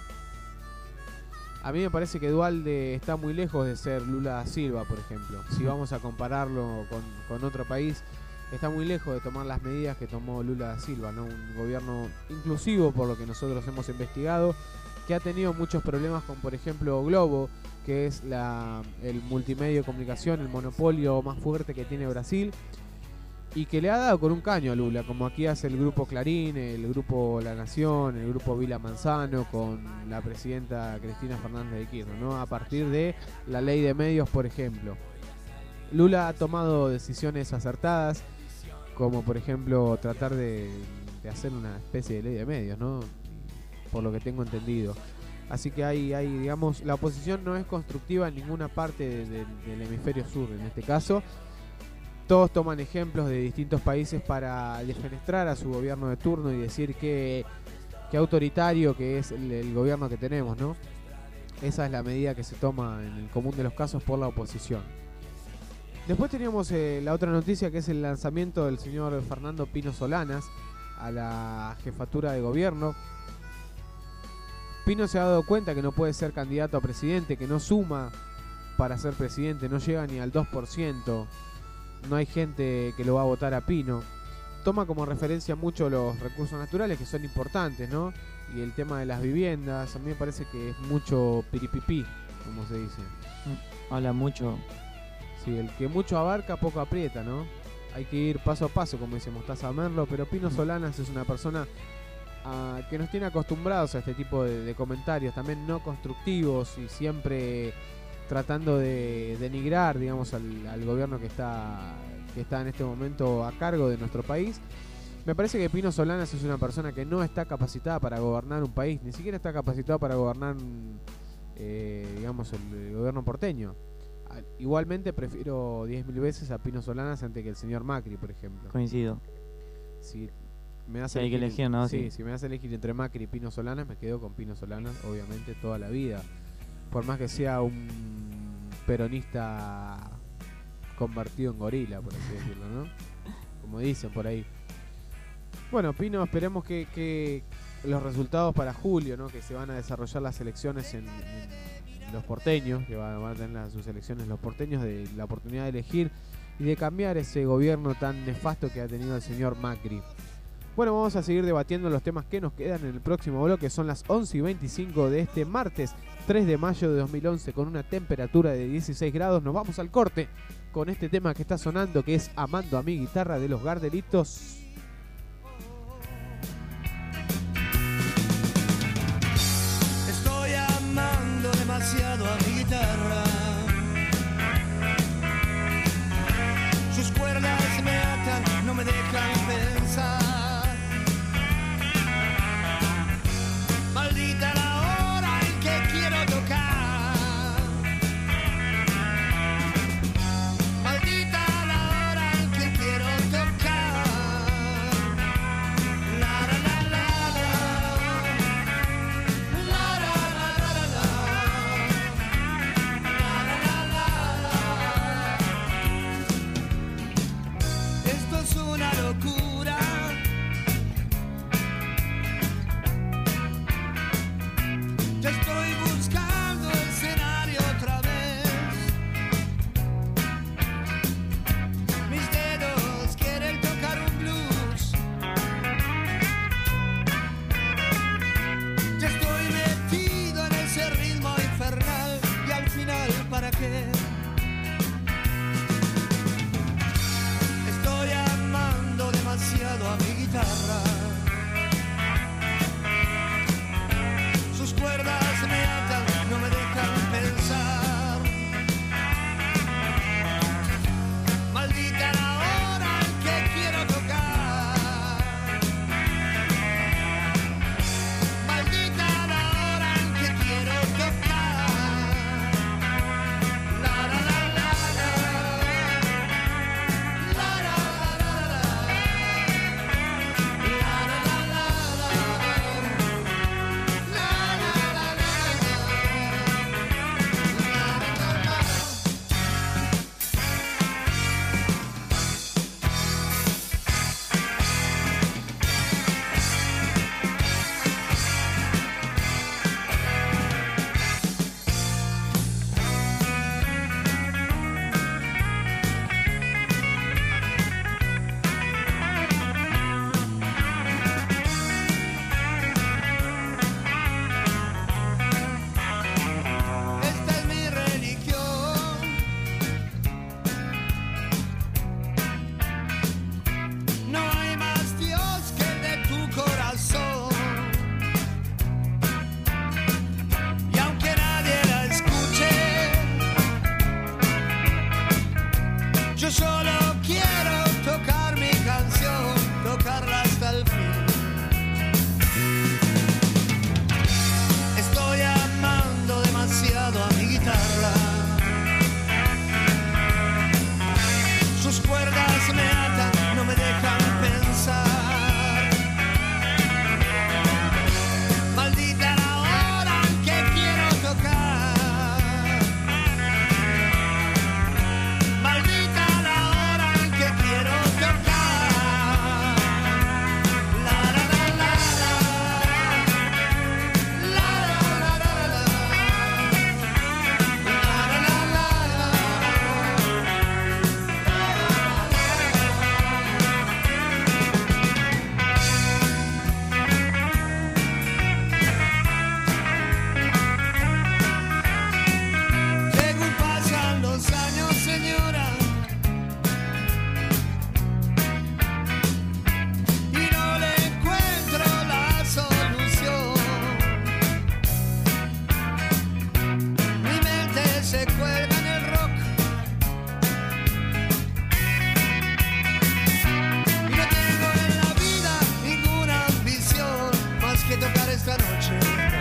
A mí me parece que Dualde está muy lejos de ser Lula da Silva, por ejemplo. Si vamos a compararlo con, con otro país, está muy lejos de tomar las medidas que tomó Lula da Silva, ¿no? Un gobierno inclusivo, por lo que nosotros hemos investigado, que ha tenido muchos problemas con, por ejemplo, Globo, que es la, el multimedio de comunicación, el monopolio más fuerte que tiene Brasil, y que le ha dado con un caño a Lula, como aquí hace el grupo Clarín, el grupo La Nación, el grupo Vila Manzano, con la presidenta Cristina Fernández de Kirchner, ¿no? A partir de la ley de medios, por ejemplo. Lula ha tomado decisiones acertadas, como por ejemplo tratar de, de hacer una especie de ley de medios, ¿no? Por lo que tengo entendido. Así que hay, hay, digamos, la oposición no es constructiva en ninguna parte de- de- del hemisferio sur, en este caso. Todos toman ejemplos de distintos países para defenestrar a su gobierno de turno y decir que, que autoritario que es el, el gobierno que tenemos, ¿no? Esa es la medida que se toma en el común de los casos por la oposición. Después teníamos eh, la otra noticia, que es el lanzamiento del señor Fernando Pino Solanas a la jefatura de gobierno. Pino se ha dado cuenta que no puede ser candidato a presidente, que no suma para ser presidente, no llega ni al dos por ciento. No hay gente que lo va a votar a Pino. Toma como referencia mucho los recursos naturales, que son importantes, ¿no? Y el tema de las viviendas, a mí me parece que es mucho piripipí, como se dice. Habla mucho. Sí, el que mucho abarca, poco aprieta, ¿no? Hay que ir paso a paso, como dice Mostaza Merlo, pero Pino Solanas es una persona ah, que nos tiene acostumbrados a este tipo de, de comentarios, también no constructivos y siempre tratando de denigrar, digamos, al, al gobierno que está, que está en este momento a cargo de nuestro país. Me parece que Pino Solanas es una persona que no está capacitada para gobernar un país, ni siquiera está capacitado para gobernar, eh, digamos, el, el gobierno porteño. Igualmente prefiero diez mil veces a Pino Solanas antes que el señor Macri, por ejemplo. Coincido. Si me das Sí, hay que elegir, ¿no? Sí, Sí. si me das a elegir entre Macri y Pino Solanas, me quedo con Pino Solanas, obviamente, toda la vida. Por más que sea un peronista convertido en gorila, por así decirlo, ¿no? Como dicen por ahí. Bueno, Pino, esperemos que, que los resultados para julio, ¿no? Que se van a desarrollar las elecciones en, en los porteños, que van, van a tener las, sus elecciones los porteños, de la oportunidad de elegir y de cambiar ese gobierno tan nefasto que ha tenido el señor Macri. Bueno, vamos a seguir debatiendo los temas que nos quedan en el próximo bloque. Son las once y veinticinco de este martes tres de mayo de dos mil once con una temperatura de dieciséis grados. Nos vamos al corte con este tema que está sonando, que es Amando a mi guitarra, de los Gardelitos. Estoy amando demasiado a mi guitarra. Sus cuerdas me atan, no me dejan pensar. Maldita la hora en que quiero tocar. Maldita la hora en que quiero tocar. La la la la la. La la la la la. La la la la. Esto es una locura. Ya estoy buscando escenario otra vez. Mis dedos quieren tocar un blues. Ya estoy metido en ese ritmo infernal. Y al final, ¿para qué? Estoy amando demasiado a mi guitarra. Sus cuerdas me atan, no me dejan pensar. Maldita la hora en que quiero tocar. Maldita la hora en que quiero tocar. La la la la la. La la la la la. La la la la la. Esta es mi religión. No hay más Dios que el de tu corazón. Y aunque nadie la escuche, yo solo quiero tocar mi canción, tocarla hasta el fin. Estoy amando demasiado a mi guitarra. Sus cuerdas me atan, no me dejan pensar. Maldita la hora en que quiero tocar. Maldita la hora en que quiero tocar. La la la la la. La la la la la. La la la la la. Según pasan los años, señora, y no le encuentro la solución. Mi mente se cuelga en el rock y no tengo en la vida ninguna ambición más que tocar esta noche.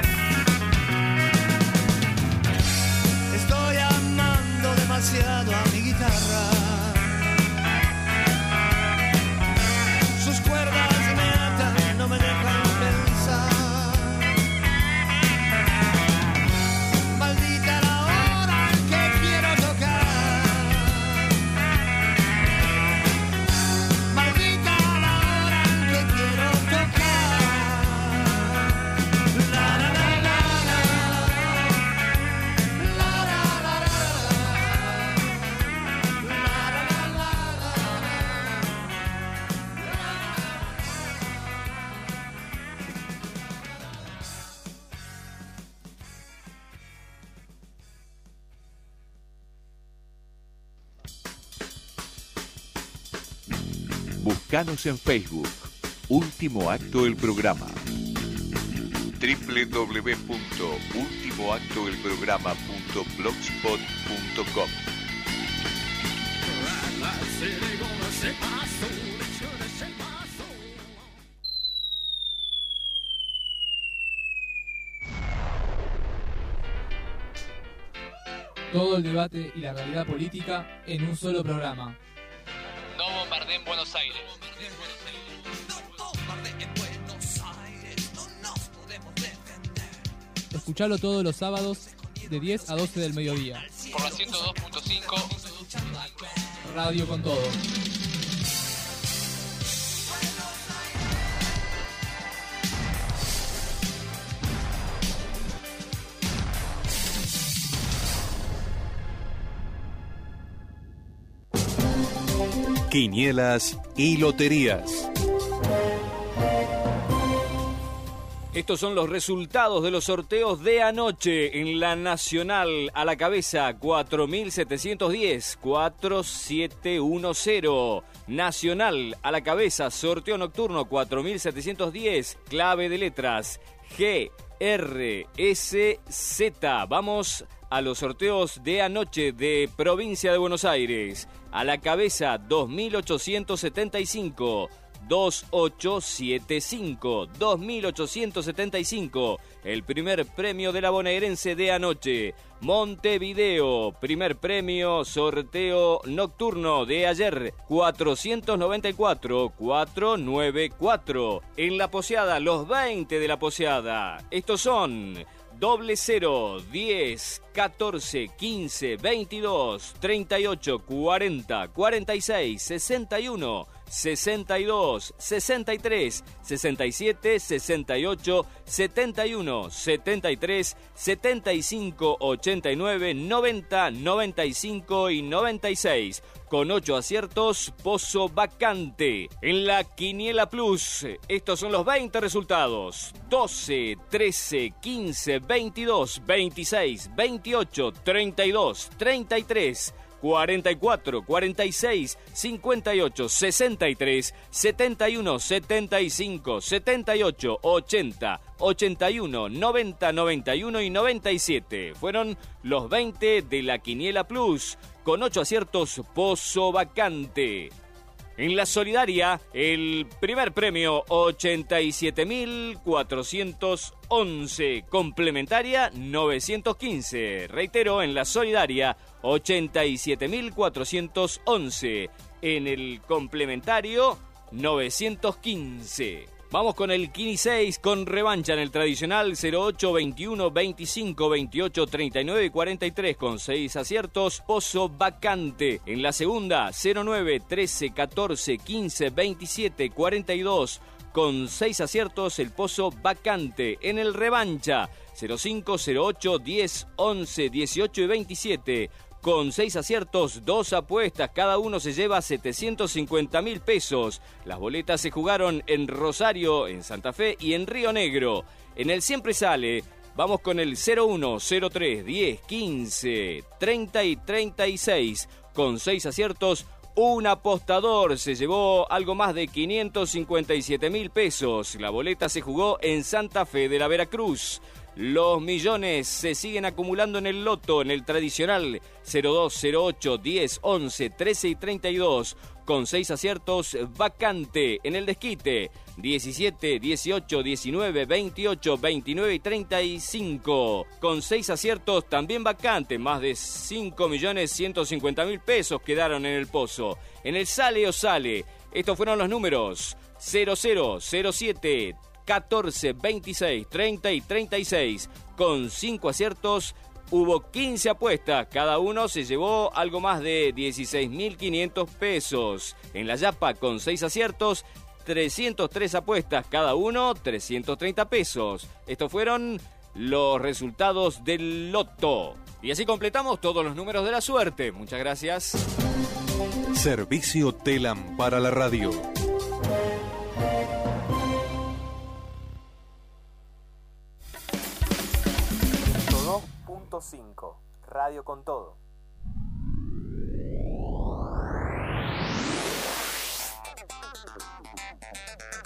Estoy amando demasiado a mi guitarra. Sus cuerdas me atan, no me dejan pensar. Maldita la hora en que Búscanos en Facebook. Último Acto del Programa. doble u doble u doble u punto último acto del programa punto blogspot punto com. Todo el debate y la realidad política en un solo programa. No bombardeen Buenos Aires. Escuchalo todos los sábados de diez a doce del mediodía. Por la ciento dos punto cinco. Radio con Todo. Quinielas y loterías. Estos son los resultados de los sorteos de anoche en la Nacional. A la cabeza, cuatro mil setecientos diez, cuatro siete uno cero. Nacional a la cabeza, sorteo nocturno cuatro mil setecientos diez. Clave de letras G R S Z. Vamos a los sorteos de anoche de Provincia de Buenos Aires. A la cabeza, dos mil ochocientos setenta y cinco. dos ocho siete cinco, dos mil ochocientos setenta y cinco, el primer premio de la bonaerense de anoche. Montevideo, primer premio, sorteo nocturno de ayer, cuatrocientos noventa y cuatro, cuatrocientos noventa y cuatro. En la Poseada, los veinte de la Poseada. Estos son doble cero, diez, catorce, quince, veintidós, treinta y ocho, cuarenta, cuarenta y seis, sesenta y uno, sesenta y dos, sesenta y tres, sesenta y siete, sesenta y ocho, setenta y uno, setenta y tres, setenta y cinco, ochenta y nueve, noventa, noventa y cinco y noventa y seis. Con ocho aciertos, pozo vacante. En la Quiniela Plus, estos son los veinte resultados. doce, trece, quince, veintidós, veintiséis, veintiocho, treinta y dos, treinta y tres, cuarenta y cuatro, cuarenta y seis, cincuenta y ocho, sesenta y tres, setenta y uno, setenta y cinco, setenta y ocho, ochenta, ochenta y uno, noventa, noventa y uno y noventa y siete. Fueron los veinte de la Quiniela Plus, con ocho aciertos, pozo vacante. En la Solidaria, el primer premio, ochenta y siete mil cuatrocientos once. Complementaria, novecientos quince. Reitero, en la Solidaria, ochenta y siete mil cuatrocientos once. En el complementario, novecientos quince. Vamos con el Quini seis con revancha en el tradicional cero ocho, veintiuno, veinticinco, veintiocho, treinta y nueve y cuarenta y tres con seis aciertos, pozo vacante. En la segunda, cero nueve, trece, catorce, quince, veintisiete, cuarenta y dos con seis aciertos, el pozo vacante. En el revancha, cero cinco, cero ocho, diez, once, dieciocho y veintisiete. Con seis aciertos, dos apuestas, cada uno se lleva setecientos cincuenta mil pesos. Las boletas se jugaron en Rosario, en Santa Fe y en Río Negro. En el Siempre Sale, vamos con el cero uno, cero tres, diez, quince, treinta y treinta y seis. Con seis aciertos, un apostador se llevó algo más de quinientos cincuenta y siete mil pesos. La boleta se jugó en Santa Fe de la Veracruz. Los millones se siguen acumulando en el loto, en el tradicional cero dos, cero ocho, diez, once, trece y treinta y dos, con seis aciertos vacante. En el desquite, diecisiete, dieciocho, diecinueve, veintiocho, veintinueve y treinta y cinco, con seis aciertos también vacante. Más de cinco millones ciento cincuenta mil pesos quedaron en el pozo. En el Sale o Sale, estos fueron los números: cero cero, cero siete, catorce, veintiséis, treinta y treinta y seis. Con cinco aciertos hubo quince apuestas, cada uno se llevó algo más de dieciséis mil quinientos pesos. En la Yapa, con seis aciertos, trescientas tres apuestas, cada uno trescientos treinta pesos. Estos fueron los resultados del loto. Y así completamos todos los números de la suerte. Muchas gracias. Servicio Telam para la radio. dos punto cinco, Radio con Todo.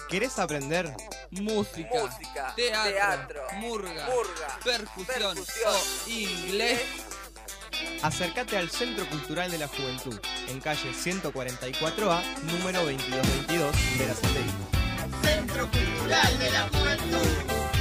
¿Querés aprender? Música, Música, teatro, teatro, murga, murga, percusión, percusión o inglés. Acércate al Centro Cultural de la Juventud, en calle ciento cuarenta y cuatro A, número veintidós veintidós, Verazategui. Centro Cultural de la Juventud.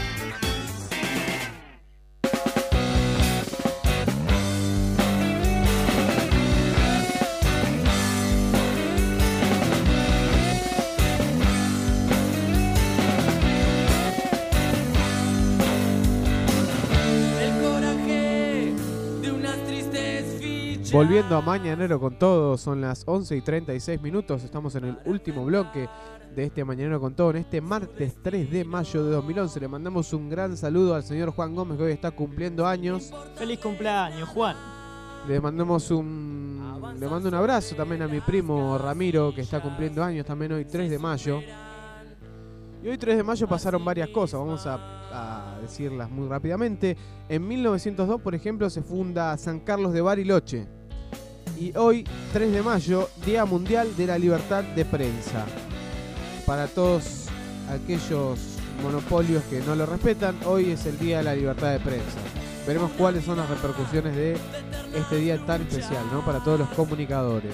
Volviendo a Mañanero con Todo, son las once y treinta y seis minutos, estamos en el último bloque de este Mañanero con Todo, en este martes tres de mayo de dos mil once. Le mandamos un gran saludo al señor Juan Gómez, que hoy está cumpliendo años. ¡Feliz cumpleaños, Juan! Le mandamos un le mando un abrazo también a mi primo Ramiro, que está cumpliendo años también hoy tres de mayo. Y hoy tres de mayo pasaron varias cosas, vamos a, a decirlas muy rápidamente. En mil novecientos dos, por ejemplo, se funda San Carlos de Bariloche. Y hoy, tres de mayo, Día Mundial de la Libertad de Prensa. Para todos aquellos monopolios que no lo respetan, hoy es el Día de la Libertad de Prensa. Veremos cuáles son las repercusiones de este día tan especial, ¿no? Para todos los comunicadores.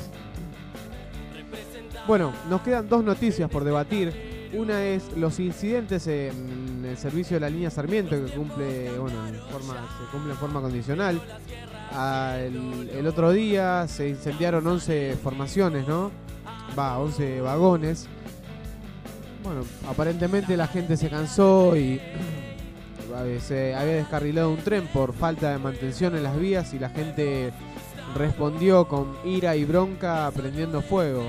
Bueno, nos quedan dos noticias por debatir. Una es los incidentes en el servicio de la línea Sarmiento, que cumple, bueno, en forma, se cumple en forma condicional. Ah, el, el otro día se incendiaron once formaciones, ¿no? Va, once vagones. Bueno, aparentemente la gente se cansó y se había descarrilado un tren por falta de mantención en las vías y la gente respondió con ira y bronca prendiendo fuego.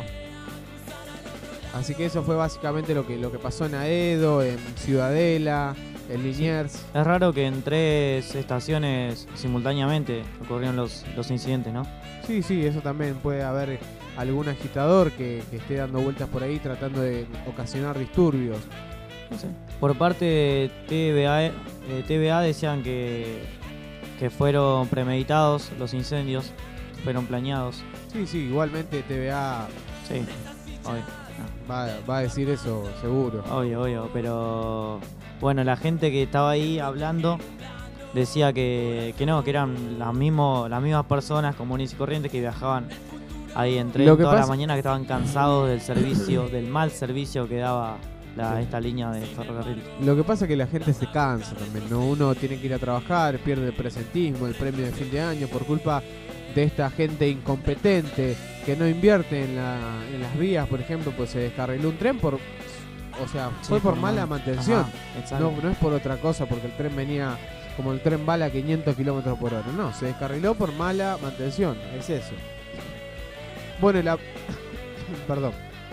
Así que eso fue básicamente lo que, lo que pasó en Aedo, en Ciudadela, en Liniers. Es raro que en tres estaciones simultáneamente ocurrieron los, los incidentes, ¿no? Sí, sí, eso también. Puede haber algún agitador que, que esté dando vueltas por ahí tratando de ocasionar disturbios. No sé. Por parte de T V A, eh, T V A decían que, que fueron premeditados los incendios, fueron planeados. Sí, sí, igualmente T V A sí, obvio. Va, va a decir eso seguro. Obvio, obvio, pero bueno, la gente que estaba ahí hablando decía que, que no, que eran las, mismo, las mismas personas comunes y corrientes que viajaban ahí en tren toda la mañana, que estaban cansados del servicio, del mal servicio que daba la, esta línea de ferrocarril. Lo que pasa es que la gente se cansa también, ¿no? Uno tiene que ir a trabajar, pierde el presentismo, el premio de fin de año por culpa de esta gente incompetente que no invierte en, la, en las vías. Por ejemplo, pues se descarriló un tren por, o sea, fue sí, por, por mala mal. mantención. Ajá, no, no es por otra cosa, porque el tren venía como el tren bala a quinientos kilómetros por hora. No, se descarriló por mala mantención, es eso. Bueno, la perdón.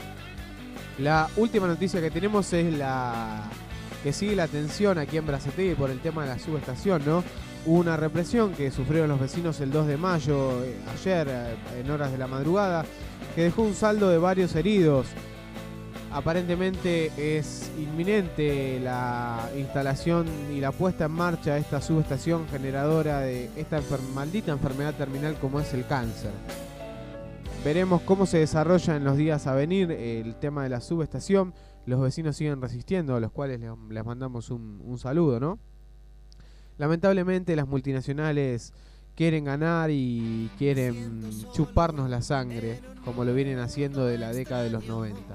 La última noticia que tenemos es la que sigue la tensión aquí en Verazategui por el tema de la subestación, ¿no? Hubo una represión que sufrieron los vecinos el dos de mayo, eh, ayer, eh, en horas de la madrugada, que dejó un saldo de varios heridos. Aparentemente es inminente la instalación y la puesta en marcha de esta subestación generadora de esta enfer- maldita enfermedad terminal como es el cáncer. Veremos cómo se desarrolla en los días a venir el tema de la subestación. Los vecinos siguen resistiendo, a los cuales les, les mandamos un, un saludo, ¿no? Lamentablemente las multinacionales quieren ganar y quieren chuparnos la sangre, como lo vienen haciendo de la década de los noventa.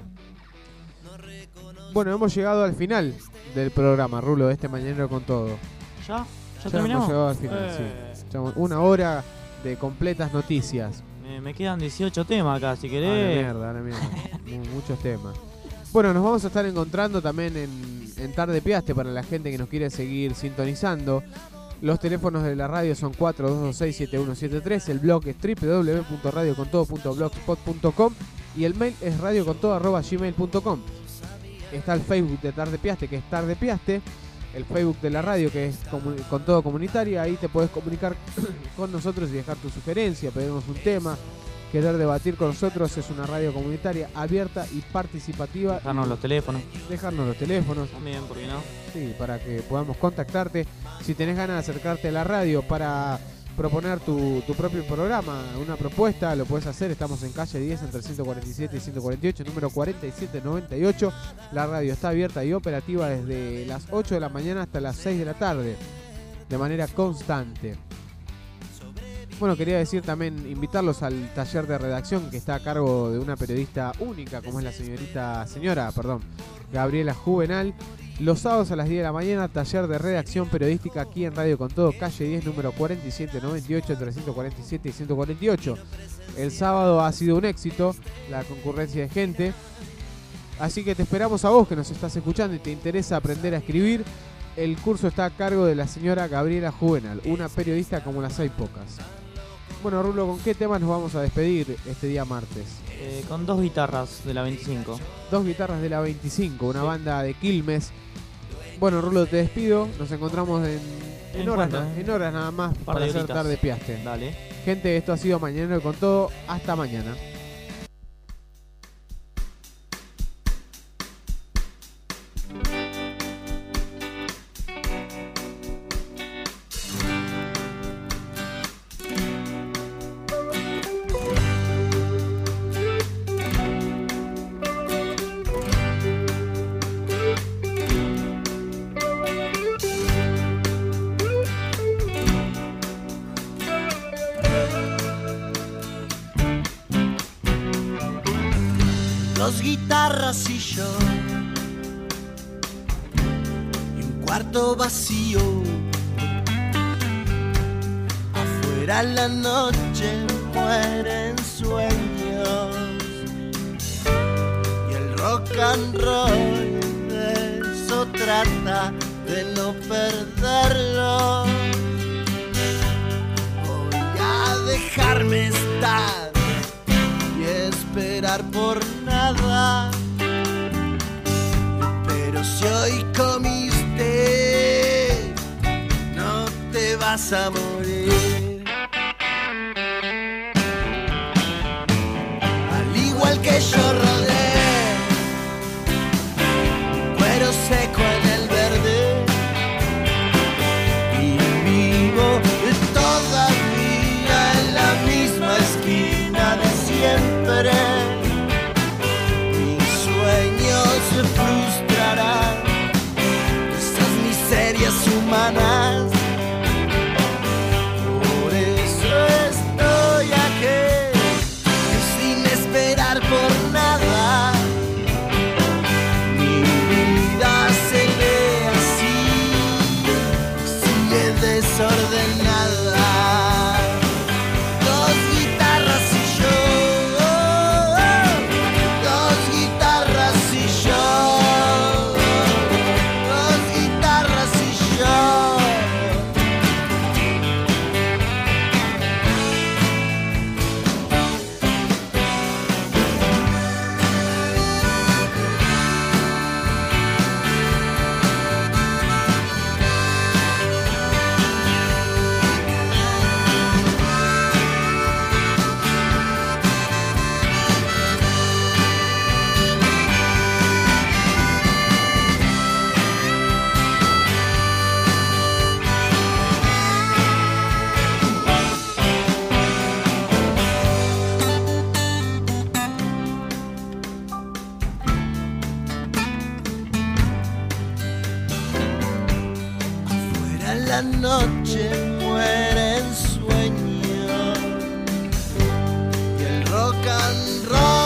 Bueno, hemos llegado al final del programa, Rulo, de este Mañanero con Todo. ¿Ya? ¿Ya, ya terminamos? Hemos llegado al final, eh. sí. Una hora de completas noticias. Me, me quedan dieciocho temas acá, si querés. A la mierda, a la mierda. Muchos temas. Bueno, nos vamos a estar encontrando también en, en Tarde Piaste para la gente que nos quiere seguir sintonizando. Los teléfonos de la radio son cuatro dos dos seis siete uno siete tres, el blog es doble u doble u doble u punto radio con todo punto blogspot punto com y el mail es radiocontodo arroba gmail punto com. Está el Facebook de Tarde Piaste, que es Tarde Piaste, el Facebook de la radio, que es Con Todo Comunitaria. Ahí te podés comunicar con nosotros y dejar tu sugerencia, pedirnos un tema, querer debatir con nosotros. Es una radio comunitaria abierta y participativa. Dejarnos los teléfonos. Dejarnos los teléfonos. También, ¿por qué no? Sí, para que podamos contactarte. Si tenés ganas de acercarte a la radio para proponer tu, tu propio programa, una propuesta, lo puedes hacer. Estamos en calle diez entre ciento cuarenta y siete y ciento cuarenta y ocho, número cuarenta y siete noventa y ocho. La radio está abierta y operativa desde las ocho de la mañana hasta las seis de la tarde, de manera constante. Bueno, quería decir también, invitarlos al taller de redacción que está a cargo de una periodista única, como es la señorita, señora, perdón, Gabriela Juvenal. Los sábados a las diez de la mañana, taller de redacción periodística aquí en Radio Con Todo, calle diez, número cuarenta y siete noventa y ocho, entre ciento cuarenta y siete y ciento cuarenta y ocho. El sábado ha sido un éxito, la concurrencia de gente. Así que te esperamos a vos que nos estás escuchando y te interesa aprender a escribir. El curso está a cargo de la señora Gabriela Juvenal, una periodista como las hay pocas. Bueno, Rulo, ¿con qué temas nos vamos a despedir este día martes? Eh, con dos guitarras de la veinticinco. Dos guitarras de la veinticinco, una sí. banda de Quilmes. Bueno, Rulo, te despido. Nos encontramos en, en, en, horas, na, en horas nada más para hacer tarde piaste. Dale. Gente, esto ha sido Mañanero con Todo. Hasta mañana. Dos guitarras y yo, y un cuarto vacío. Afuera la noche muere en sueños, y el rock and roll de eso trata, de no perderlo. Voy a dejarme estar y esperar por nada, pero si hoy comiste, no te vas a morir. Al igual que yo rodé cuero seco en el verde y vivo todavía en la misma esquina de siempre. Mis sueños se frustrarán, esas miserias humanas. Por eso estoy aquí, sin esperar por nada. Mi vida sigue así, sigue desordenada. Dos guitarras y yo, dos guitarras y yo, dos guitarras y yo. Afuera la noche muere en sueños y el rock and roll